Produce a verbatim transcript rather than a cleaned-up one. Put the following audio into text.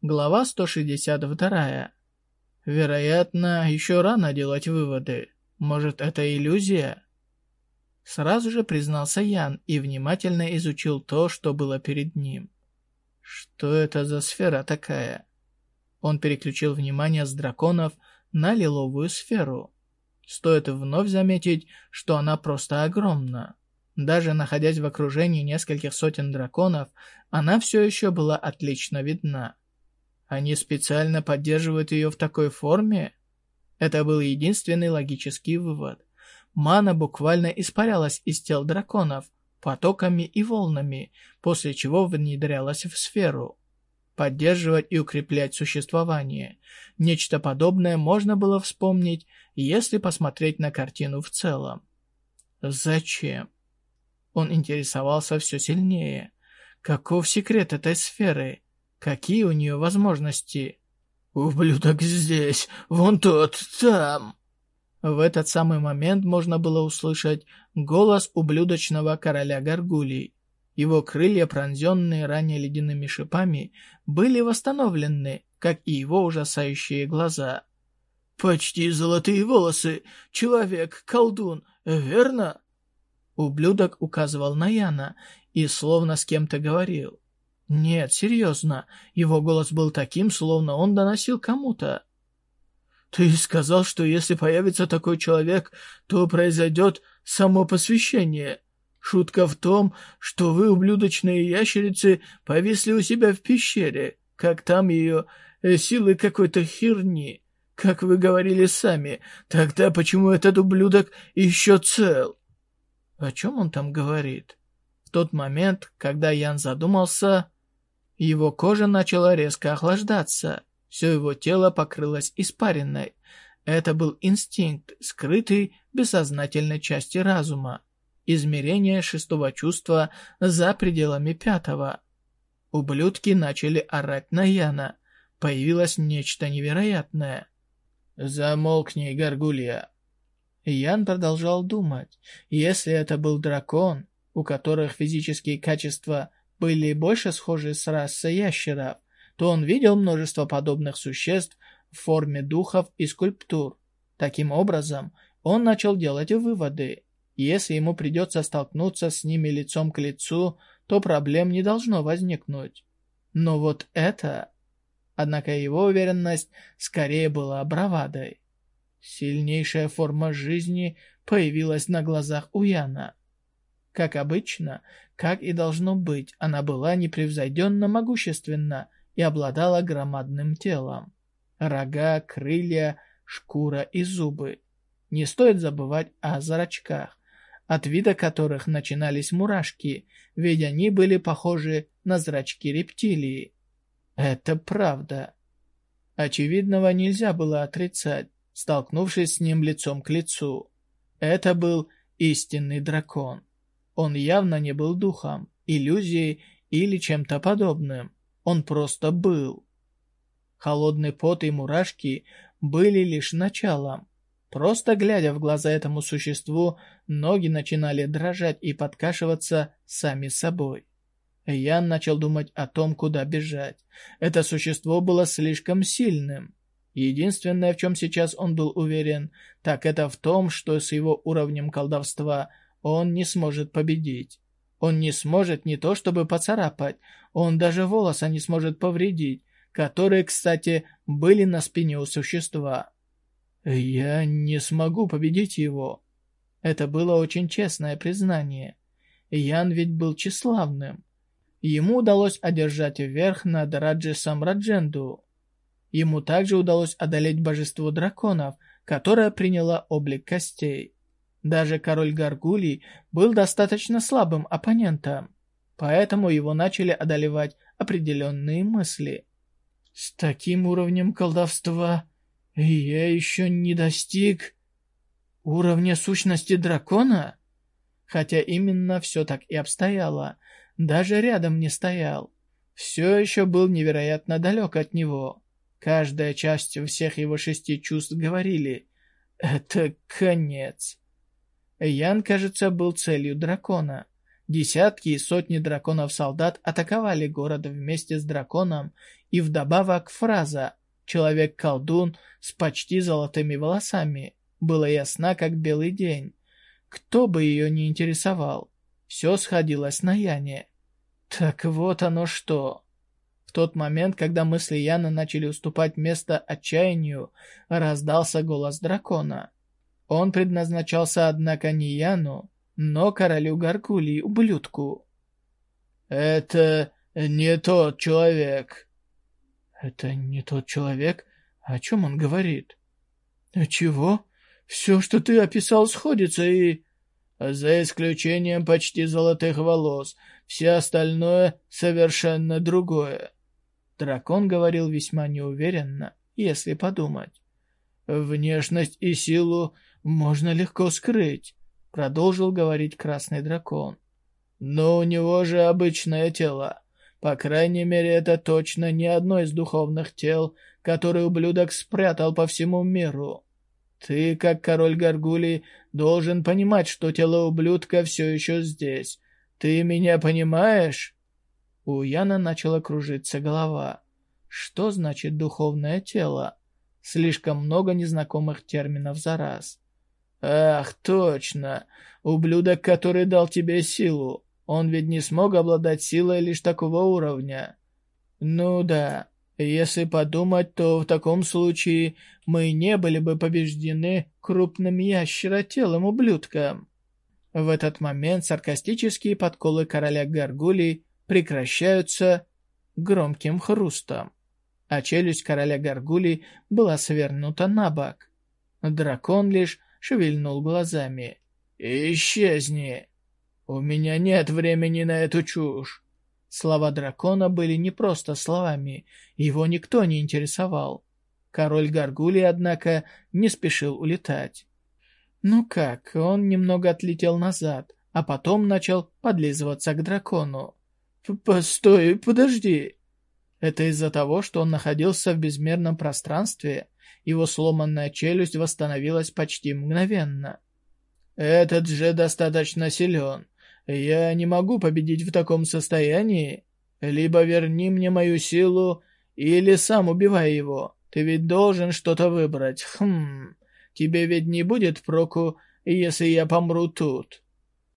Глава сто шестьдесят два. Вероятно, еще рано делать выводы. Может, это иллюзия? Сразу же признался Ян и внимательно изучил то, что было перед ним. Что это за сфера такая? Он переключил внимание с драконов на лиловую сферу. Стоит вновь заметить, что она просто огромна. Даже находясь в окружении нескольких сотен драконов, она все еще была отлично видна. Они специально поддерживают ее в такой форме? Это был единственный логический вывод. Мана буквально испарялась из тел драконов потоками и волнами, после чего внедрялась в сферу. Поддерживать и укреплять существование. Нечто подобное можно было вспомнить, если посмотреть на картину в целом. Зачем? Он интересовался все сильнее. Каков секрет этой сферы? Какие у нее возможности? «Ублюдок здесь, вон тот, там!» В этот самый момент можно было услышать голос ублюдочного короля Гаргулий. Его крылья, пронзенные ранее ледяными шипами, были восстановлены, как и его ужасающие глаза. «Почти золотые волосы, человек-колдун, верно?» Ублюдок указывал на Яна и словно с кем-то говорил. Нет, серьезно, его голос был таким, словно он доносил кому-то. «Ты сказал, что если появится такой человек, то произойдет само посвящение. Шутка в том, что вы, ублюдочные ящерицы, повисли у себя в пещере, как там ее э, силы какой-то херни. Как вы говорили сами, тогда почему этот ублюдок еще цел?» О чем он там говорит? В тот момент, когда Ян задумался, его кожа начала резко охлаждаться. Все его тело покрылось испариной. Это был инстинкт, скрытый в бессознательной части разума. Измерение шестого чувства за пределами пятого. Ублюдки начали орать на Яна. Появилось нечто невероятное. «Замолкни, Гаргулья!» Ян продолжал думать. Если это был дракон, у которых физические качества были больше схожи с расой ящеров, то он видел множество подобных существ в форме духов и скульптур. Таким образом, он начал делать выводы. Если ему придется столкнуться с ними лицом к лицу, то проблем не должно возникнуть. Но вот это... Однако его уверенность скорее была бравадой. Сильнейшая форма жизни появилась на глазах у Яна. Как обычно, как и должно быть, она была непревзойденно могущественна и обладала громадным телом. Рога, крылья, шкура и зубы. Не стоит забывать о зрачках, от вида которых начинались мурашки, ведь они были похожи на зрачки рептилии. Это правда. Очевидного нельзя было отрицать, столкнувшись с ним лицом к лицу. Это был истинный дракон. Он явно не был духом, иллюзией или чем-то подобным. Он просто был. Холодный пот и мурашки были лишь началом. Просто глядя в глаза этому существу, ноги начинали дрожать и подкашиваться сами собой. Ян начал думать о том, куда бежать. Это существо было слишком сильным. Единственное, в чем сейчас он был уверен, так это в том, что с его уровнем колдовства он не сможет победить. Он не сможет не то чтобы поцарапать, он даже волоса не сможет повредить, которые, кстати, были на спине у существа. «Я не смогу победить его». Это было очень честное признание. Ян ведь был тщеславным. Ему удалось одержать верх над Раджесом Радженду. Ему также удалось одолеть божество драконов, которое приняло облик костей. Даже король Гаргулий был достаточно слабым оппонентом, поэтому его начали одолевать определенные мысли. С таким уровнем колдовства я еще не достиг уровня сущности дракона? Хотя именно все так и обстояло, даже рядом не стоял. Все еще был невероятно далек от него. Каждая часть всех его шести чувств говорили: «Это конец». Ян, кажется, был целью дракона. Десятки и сотни драконов-солдат атаковали город вместе с драконом И вдобавок фраза «человек-колдун с почти золотыми волосами» была ясна, как белый день. Кто бы ее не интересовал, все сходилось на Яне. Так вот оно что. В тот момент, когда мысли Яна начали уступать место отчаянию, раздался голос дракона. Он предназначался, однако, не Яну, но королю Гаргулии, ублюдку. «Это не тот человек». «Это не тот человек? О чем он говорит?» «Чего? Все, что ты описал, сходится и...» «За исключением почти золотых волос, все остальное совершенно другое». Дракон говорил весьма неуверенно, если подумать. «Внешность и силу можно легко скрыть», — продолжил говорить красный дракон. «Но у него же обычное тело. По крайней мере, это точно не одно из духовных тел, которые ублюдок спрятал по всему миру. Ты, как король Гаргулии, должен понимать, что тело ублюдка все еще здесь. Ты меня понимаешь?» У Яна начала кружиться голова. Что значит духовное тело? Слишком много незнакомых терминов за раз. «Ах, точно! Ублюдок, который дал тебе силу. Он ведь не смог обладать силой лишь такого уровня». «Ну да, если подумать, то в таком случае мы не были бы побеждены крупным ящеротелым ублюдком». В этот момент саркастические подколы короля Гаргулии прекращаются громким хрустом, а челюсть короля Гаргулии была свернута на бок. Дракон лишь шевельнул глазами. «Исчезни! У меня нет времени на эту чушь!» Слова дракона были не просто словами, его никто не интересовал. Король Гаргулии, однако, не спешил улетать. Ну как, он немного отлетел назад, а потом начал подлизываться к дракону. «Постой, подожди!» Это из-за того, что он находился в безмерном пространстве, его сломанная челюсть восстановилась почти мгновенно. «Этот же достаточно силен. Я не могу победить в таком состоянии. Либо верни мне мою силу, или сам убивай его. Ты ведь должен что-то выбрать. Хм, тебе ведь не будет проку, если я помру тут».